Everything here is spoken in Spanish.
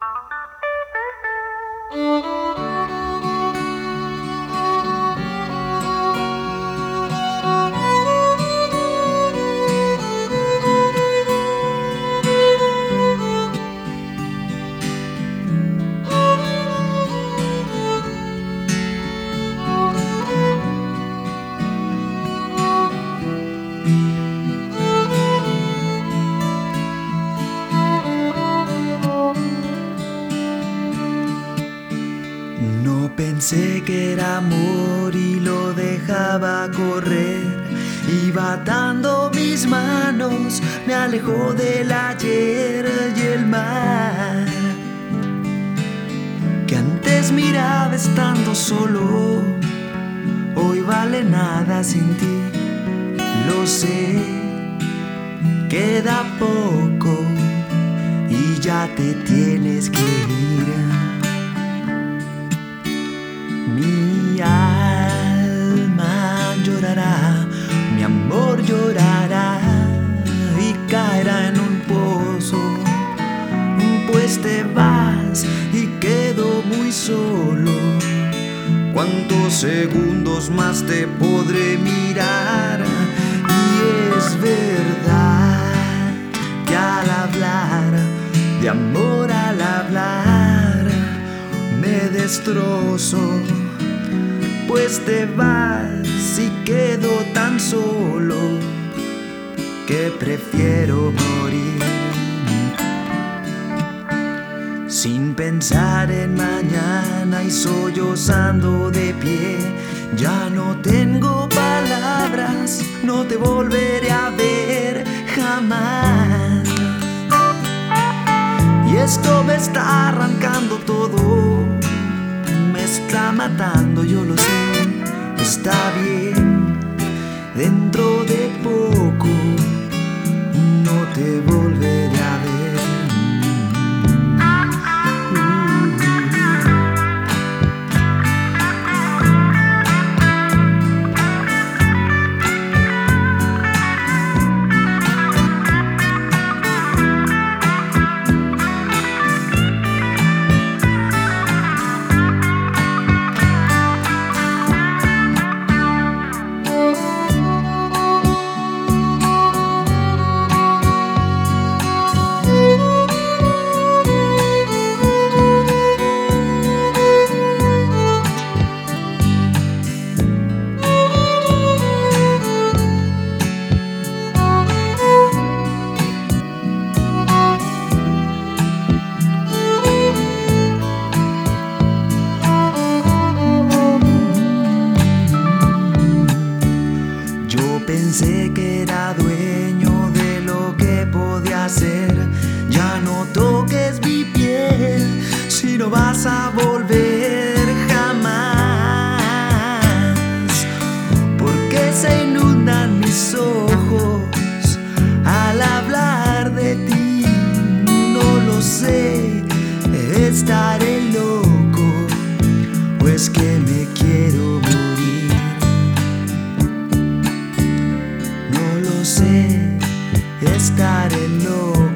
No pensé que era amor y lo dejaba correr. Iba atando mis manos, me alejó del ayer y el mar que antes miraba estando solo. Hoy vale nada sin ti, lo sé, queda poco y ya te tienes que ir. Mi alma llorará, mi amor llorará y caerá en un pozo, pues te vas y quedo muy solo. ¿Cuántos segundos más te podré mirar? Y es verdad que al hablar de amor, al hablar me destrozo, pues te vas y quedo tan solo que prefiero morir. Sin pensar en mañana y sollozando de pie, ya no tengo palabras, no te volveré a ver jamás. Y esto me está arrancando todo, me está matando, yo lo sé. Está bien, dentro de poco no te volveré a ver. Pensé que era dueño de lo que podía hacer. Ya no toques mi piel si no vas a volver jamás, porque se inundan mis ojos al hablar de ti. No lo sé, estaré loco, pues que me quiero morir. Estaré loco.